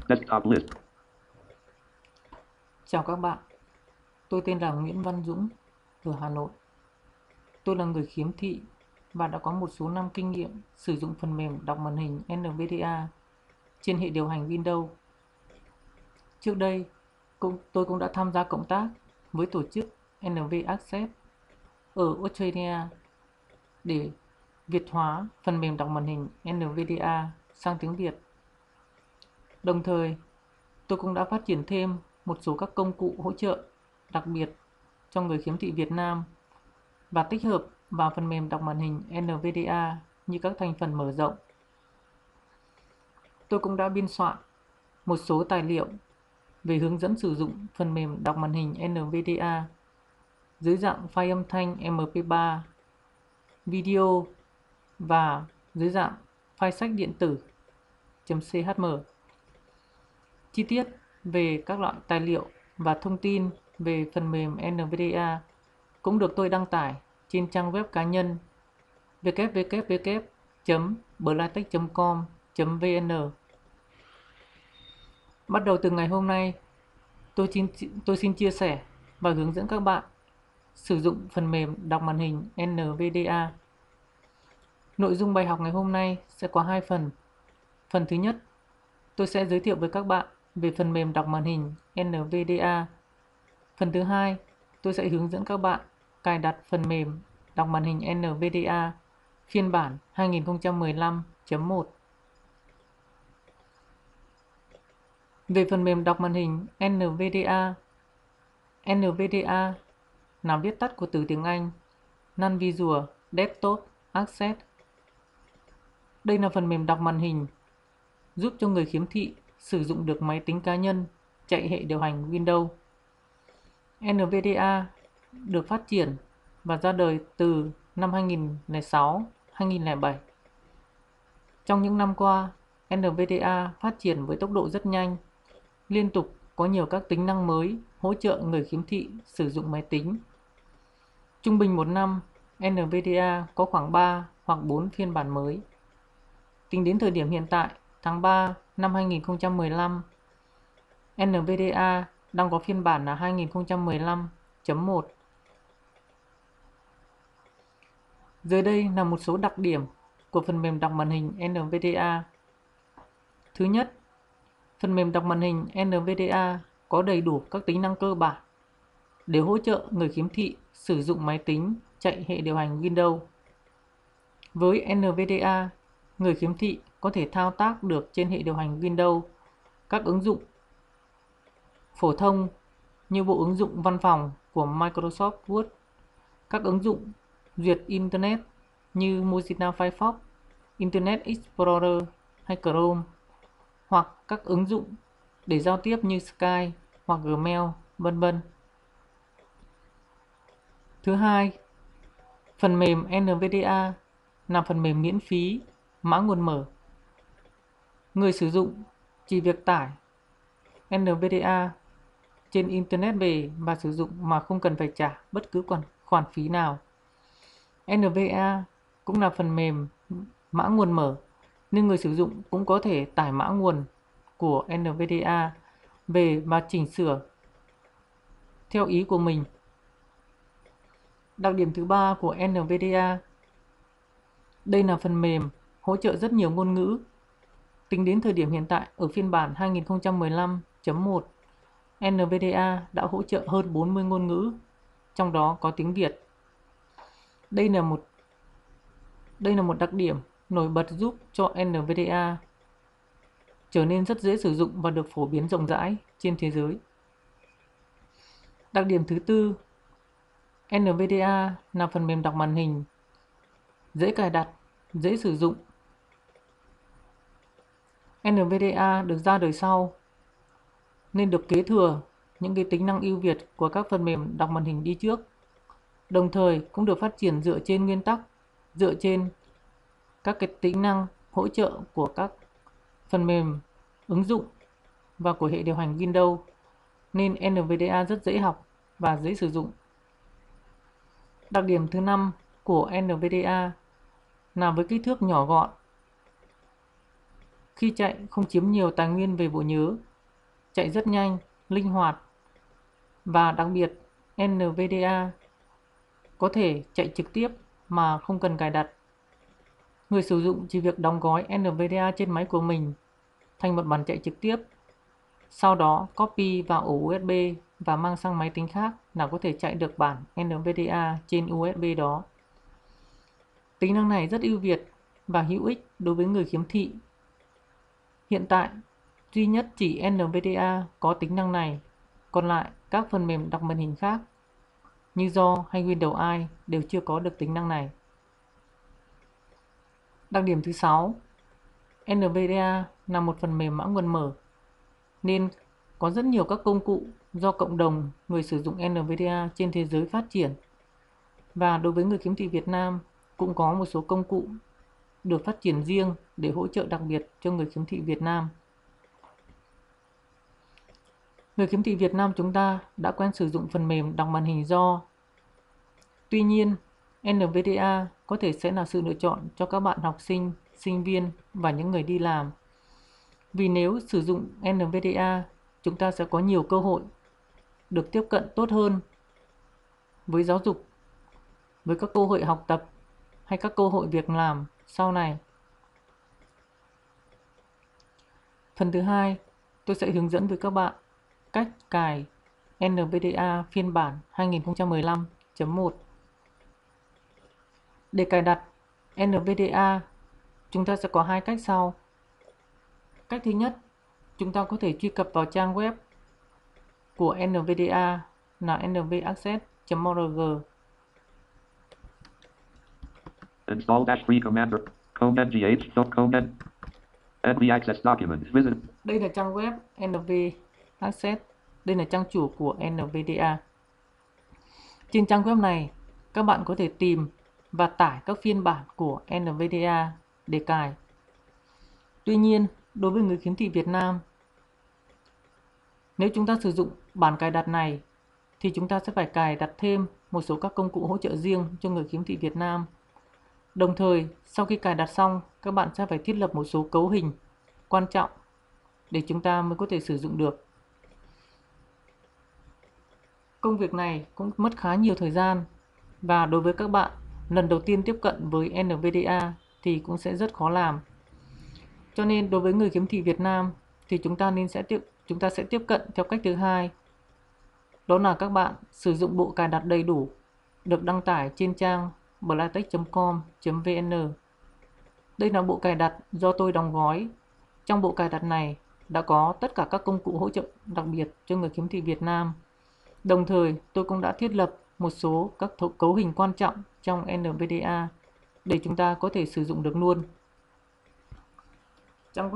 Desktop list. Chào các bạn, tôi tên là Nguyễn Văn Dũng ở Hà Nội. Tôi là người khiếm thị và đã có một số năm kinh nghiệm sử dụng phần mềm đọc màn hình NVDA trên hệ điều hành Windows. Trước đây, tôi cũng đã tham gia cộng tác với tổ chức NV Access ở Australia để Việt hóa phần mềm đọc màn hình NVDA sang tiếng Việt. Đồng thời, tôi cũng đã phát triển thêm một số các công cụ hỗ trợ đặc biệt cho người khiếm thị Việt Nam và tích hợp vào phần mềm đọc màn hình NVDA như các thành phần mở rộng. Tôi cũng đã biên soạn một số tài liệu về hướng dẫn sử dụng phần mềm đọc màn hình NVDA dưới dạng file âm thanh MP3, video và dưới dạng file sách điện tử .chm. Chi tiết về các loại tài liệu và thông tin về phần mềm NVDA cũng được tôi đăng tải trên trang web cá nhân www.blytech.com.vn. Bắt đầu từ ngày hôm nay, tôi xin chia sẻ và hướng dẫn các bạn sử dụng phần mềm đọc màn hình NVDA. Nội dung bài học ngày hôm nay sẽ có 2 phần. Phần thứ nhất, tôi sẽ giới thiệu với các bạn về phần mềm đọc màn hình NVDA. Phần thứ hai, tôi sẽ hướng dẫn các bạn cài đặt phần mềm đọc màn hình NVDA phiên bản 2015.1. Về phần mềm đọc màn hình NVDA. NVDA là viết tắt của từ tiếng Anh Non-Visual Desktop Access. Đây là phần mềm đọc màn hình giúp cho người khiếm thị sử dụng được máy tính cá nhân chạy hệ điều hành Windows. NVDA được phát triển và ra đời từ năm 2006-2007. Trong những năm qua, NVDA phát triển với tốc độ rất nhanh, liên tục có nhiều các tính năng mới hỗ trợ người khiếm thị sử dụng máy tính. Trung bình một năm, NVDA có khoảng 3 hoặc 4 phiên bản mới. Tính đến thời điểm hiện tại, tháng 3 năm 2015, NVDA đang có phiên bản là 2015.1. Dưới đây là một số đặc điểm của phần mềm đọc màn hình NVDA. Thứ nhất, phần mềm đọc màn hình NVDA có đầy đủ các tính năng cơ bản để hỗ trợ người khiếm thị sử dụng máy tính chạy hệ điều hành Windows. Với NVDA, người khiếm thị có thể thao tác được trên hệ điều hành Windows các ứng dụng phổ thông như bộ ứng dụng văn phòng của Microsoft Word, các ứng dụng duyệt Internet như Mozilla Firefox, Internet Explorer hay Chrome, hoặc các ứng dụng để giao tiếp như Skype hoặc Gmail, vân vân. Thứ hai, phần mềm NVDA là phần mềm miễn phí, mã nguồn mở. Người sử dụng chỉ việc tải NVDA trên Internet về và sử dụng mà không cần phải trả bất cứ khoản phí nào. NVDA cũng là phần mềm mã nguồn mở, nên người sử dụng cũng có thể tải mã nguồn của NVDA về và chỉnh sửa theo ý của mình. Đặc điểm thứ ba của NVDA, đây là phần mềm hỗ trợ rất nhiều ngôn ngữ. Tính đến thời điểm hiện tại ở phiên bản 2015.1, NVDA đã hỗ trợ hơn 40 ngôn ngữ, trong đó có tiếng Việt. Đây là một đặc điểm nổi bật giúp cho NVDA trở nên rất dễ sử dụng và được phổ biến rộng rãi trên thế giới. Đặc điểm thứ tư, NVDA là phần mềm đọc màn hình dễ cài đặt, dễ sử dụng. NVDA được ra đời sau nên được kế thừa những cái tính năng ưu việt của các phần mềm đọc màn hình đi trước. Đồng thời cũng được phát triển dựa trên nguyên tắc, dựa trên các cái tính năng hỗ trợ của các phần mềm ứng dụng và của hệ điều hành Windows, nên NVDA rất dễ học và dễ sử dụng. Đặc điểm thứ 5 của NVDA là với kích thước nhỏ gọn, Khi chạy không chiếm nhiều tài nguyên về bộ nhớ, chạy rất nhanh, linh hoạt và đặc biệt NVDA có thể chạy trực tiếp mà không cần cài đặt. Người sử dụng chỉ việc đóng gói NVDA trên máy của mình thành một bản chạy trực tiếp, sau đó copy vào ổ USB và mang sang máy tính khác là có thể chạy được bản NVDA trên USB đó. Tính năng này rất ưu việt và hữu ích đối với người khiếm thị. Hiện tại, duy nhất chỉ NVDA có tính năng này, còn lại các phần mềm đọc màn hình khác như Do hay Windows Eye đều chưa có được tính năng này. Đặc điểm thứ 6, NVDA là một phần mềm mã nguồn mở, nên có rất nhiều các công cụ do cộng đồng người sử dụng NVDA trên thế giới phát triển. Và đối với người khiếm thị Việt Nam cũng có một số công cụ được phát triển riêng để hỗ trợ đặc biệt cho người khiếm thị Việt Nam. Người khiếm thị Việt Nam chúng ta đã quen sử dụng phần mềm đọc màn hình Do. Tuy nhiên, NVDA có thể sẽ là sự lựa chọn cho các bạn học sinh, sinh viên và những người đi làm. Vì nếu sử dụng NVDA, chúng ta sẽ có nhiều cơ hội được tiếp cận tốt hơn với giáo dục, với các cơ hội học tập hay các cơ hội việc làm sau này. Phần thứ hai, tôi sẽ hướng dẫn với các bạn cách cài NVDA phiên bản 2015.1. Để cài đặt NVDA, chúng ta sẽ có hai cách sau. Cách thứ nhất, chúng ta có thể truy cập vào trang web của NVDA là nvaccess.org. Install -free commander comand nvaccess documents visit. Đây là trang web nvaccess. Đây là trang chủ của NVDA. Trên trang web này, các bạn có thể tìm và tải các phiên bản của NVDA để cài. Tuy nhiên, đối với người khiếm thị Việt Nam, nếu chúng ta sử dụng bản cài đặt này thì chúng ta sẽ phải cài đặt thêm một số các công cụ hỗ trợ riêng cho người khiếm thị Việt Nam. Đồng thời, sau khi cài đặt xong, các bạn sẽ phải thiết lập một số cấu hình quan trọng để chúng ta mới có thể sử dụng được. Công việc này cũng mất khá nhiều thời gian và đối với các bạn lần đầu tiên tiếp cận với NVDA thì cũng sẽ rất khó làm. Cho nên đối với người khiếm thị Việt Nam thì chúng ta sẽ tiếp cận theo cách thứ hai. Đó là các bạn sử dụng bộ cài đặt đầy đủ được đăng tải trên trang blytech.com.vn. Đây là bộ cài đặt do tôi đóng gói. Trong bộ cài đặt này đã có tất cả các công cụ hỗ trợ đặc biệt cho người khiếm thị Việt Nam. Đồng thời, tôi cũng đã thiết lập một số các cấu hình quan trọng trong NVDA để chúng ta có thể sử dụng được luôn. Trang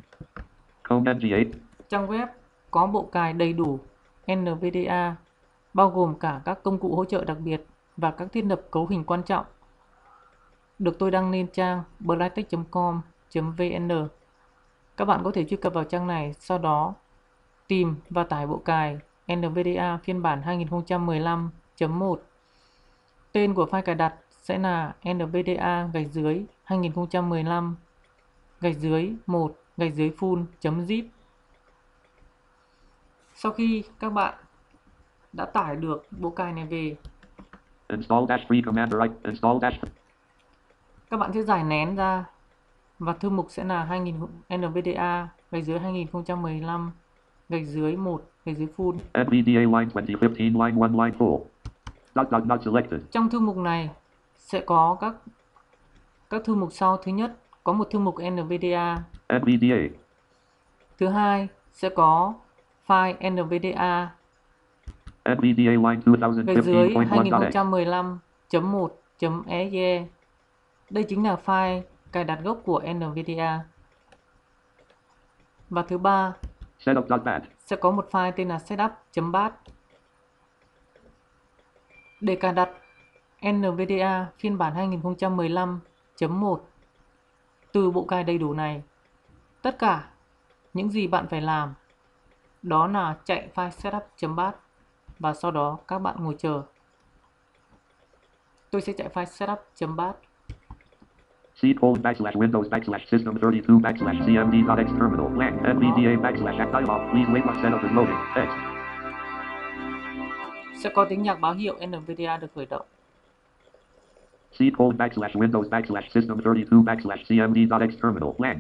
web có bộ cài đầy đủ NVDA, bao gồm cả các công cụ hỗ trợ đặc biệt và các thiết lập cấu hình quan trọng, được tôi đăng lên trang blytech.com.vn. Các bạn có thể truy cập vào trang này, sau đó tìm và tải bộ cài NVDA phiên bản 2015.1. Tên của file cài đặt sẽ là NVDA-2015-1-full.zip. Sau khi các bạn đã tải được bộ cài này về, các bạn sẽ giải nén ra và thư mục sẽ là NVDA-2015-1-full. NVDA line 2015 line 1 line full. Not selected. Trong thư mục này sẽ có các thư mục sau. Thứ nhất, có một thư mục NVDA. Thứ hai, sẽ có file NVDA line 2015.1.exe. Đây chính là file cài đặt gốc của NVDA. Và thứ ba, sẽ có một file tên là setup.bat. Để cài đặt NVDA phiên bản 2015.1 từ bộ cài đầy đủ này, tất cả những gì bạn phải làm đó là chạy file setup.bat và sau đó các bạn ngồi chờ. Tôi sẽ chạy file setup.bat. C:\Windows\System32\cmd.xterminal blank NVDA dialog. Please wait while setup is loading. Text. Sẽ có tiếng nhạc báo hiệu NVDA được khởi động. C:\Windows\System32\cmd.xterminal blank.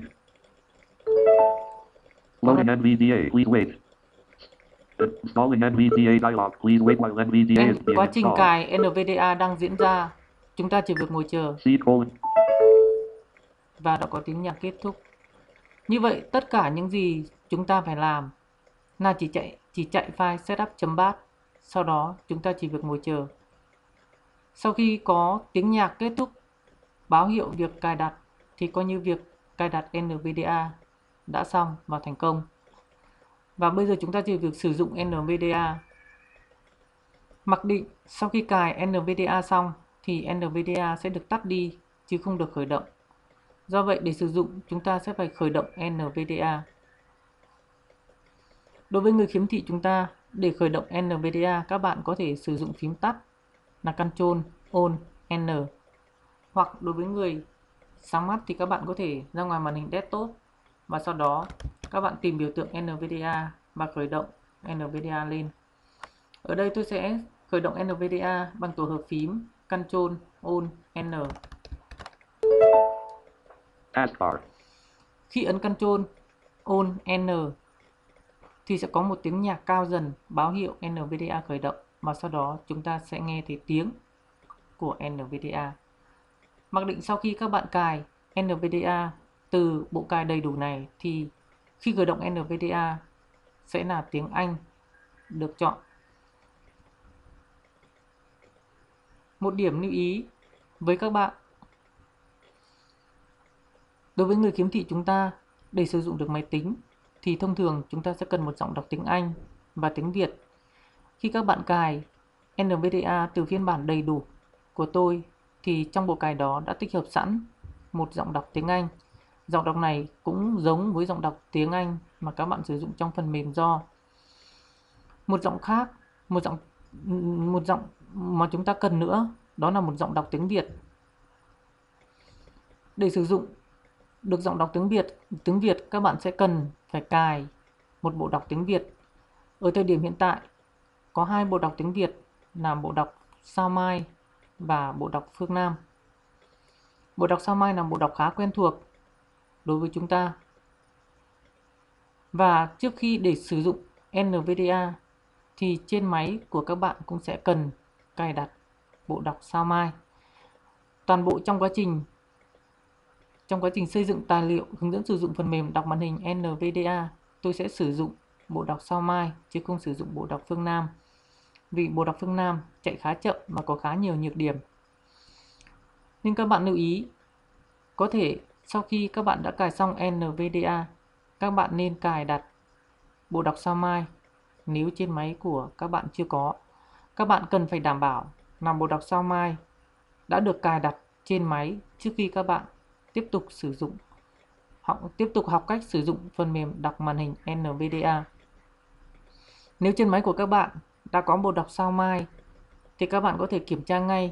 Loading NVDA. Please wait. Installing NVDA dialog. Please wait while NVDA is being Quá trình installed. cài NVDA đang diễn ra, chúng ta chỉ việc ngồi chờ C:. và đã có tiếng nhạc kết thúc. Như vậy, tất cả những gì chúng ta phải làm là chỉ chạy file setup.bat, sau đó chúng ta chỉ việc ngồi chờ. Sau khi có tiếng nhạc kết thúc báo hiệu việc cài đặt thì coi như việc cài đặt NVDA đã xong và thành công. Và bây giờ chúng ta chỉ việc sử dụng NVDA. Mặc định sau khi cài NVDA xong thì NVDA sẽ được tắt đi chứ không được khởi động. Do vậy để sử dụng chúng ta sẽ phải khởi động NVDA. Đối với người khiếm thị chúng ta, để khởi động NVDA các bạn có thể sử dụng phím tắt là Ctrl Alt N. Hoặc đối với người sáng mắt thì các bạn có thể ra ngoài màn hình desktop và sau đó các bạn tìm biểu tượng NVDA và khởi động NVDA lên. Ở đây tôi sẽ khởi động NVDA bằng tổ hợp phím Ctrl Alt N. Taskbar. Khi ấn Ctrl Alt N thì sẽ có một tiếng nhạc cao dần báo hiệu NVDA khởi động và sau đó chúng ta sẽ nghe thấy tiếng của NVDA. Mặc định sau khi các bạn cài NVDA từ bộ cài đầy đủ này thì khi khởi động NVDA sẽ là tiếng Anh được chọn. Một điểm lưu ý với các bạn: đối với người khiếm thị chúng ta, để sử dụng được máy tính thì thông thường chúng ta sẽ cần một giọng đọc tiếng Anh và tiếng Việt. Khi các bạn cài NVDA từ phiên bản đầy đủ của tôi thì trong bộ cài đó đã tích hợp sẵn một giọng đọc tiếng Anh. Giọng đọc này cũng giống với giọng đọc tiếng Anh mà các bạn sử dụng trong phần mềm Do. Một giọng mà chúng ta cần nữa đó là một giọng đọc tiếng Việt. Để sử dụng được giọng đọc tiếng Việt các bạn sẽ cần phải cài một bộ đọc tiếng Việt. Ở thời điểm hiện tại có hai bộ đọc tiếng Việt là bộ đọc Sao Mai và bộ đọc Phương Nam. Bộ đọc Sao Mai là bộ đọc khá quen thuộc đối với chúng ta. Và trước khi để sử dụng NVDA thì trên máy của các bạn cũng sẽ cần cài đặt bộ đọc Sao Mai. Toàn bộ trong quá trình xây dựng tài liệu hướng dẫn sử dụng phần mềm đọc màn hình NVDA, tôi sẽ sử dụng bộ đọc Sao Mai chứ không sử dụng bộ đọc Phương Nam. Vì bộ đọc Phương Nam chạy khá chậm và có khá nhiều nhược điểm. Nhưng các bạn lưu ý, có thể sau khi các bạn đã cài xong NVDA, các bạn nên cài đặt bộ đọc Sao Mai nếu trên máy của các bạn chưa có. Các bạn cần phải đảm bảo là bộ đọc Sao Mai đã được cài đặt trên máy trước khi các bạn tiếp tục học cách sử dụng phần mềm đọc màn hình NVDA. Nếu trên máy của các bạn đã có bộ đọc Sao Mai thì các bạn có thể kiểm tra ngay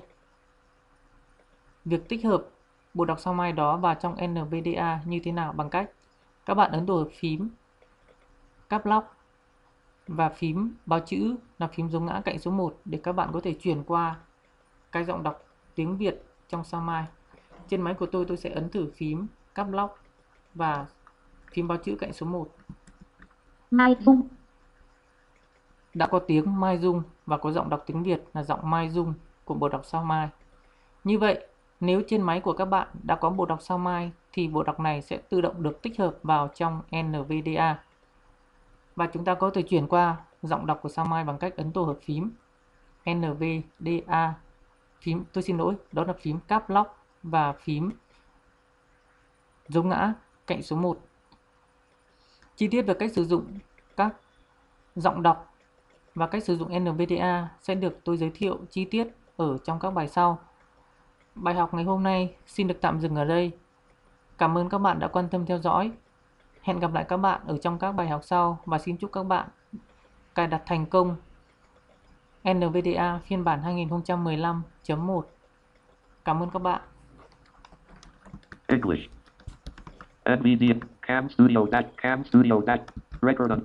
việc tích hợp bộ đọc Sao Mai đó vào trong NVDA như thế nào bằng cách các bạn ấn tổ hợp phím Caps Lock và phím báo chữ là phím dấu ngã cạnh số 1 để các bạn có thể chuyển qua cái giọng đọc tiếng Việt trong Sao Mai. Trên máy của tôi sẽ ấn thử phím Caps Lock và phím báo chữ cạnh số 1. Mai Dung. Đã có tiếng Mai Dung và có giọng đọc tiếng Việt là giọng Mai Dung của bộ đọc Sao Mai. Như vậy, nếu trên máy của các bạn đã có bộ đọc Sao Mai thì bộ đọc này sẽ tự động được tích hợp vào trong NVDA. Và chúng ta có thể chuyển qua giọng đọc của Sao Mai bằng cách ấn tổ hợp phím NVDA, đó là phím Caps Lock và phím dấu ngã cạnh số 1. Chi tiết về cách sử dụng các giọng đọc và cách sử dụng NVDA sẽ được tôi giới thiệu chi tiết ở trong các bài sau. Bài học ngày hôm nay xin được tạm dừng ở đây. Cảm ơn các bạn đã quan tâm theo dõi. Hẹn gặp lại các bạn ở trong các bài học sau và xin chúc các bạn cài đặt thành công NVDA phiên bản 2015.1. Cảm ơn các bạn. English. NVDA. Cam Studio Dash. Cam Studio Dash. Record on.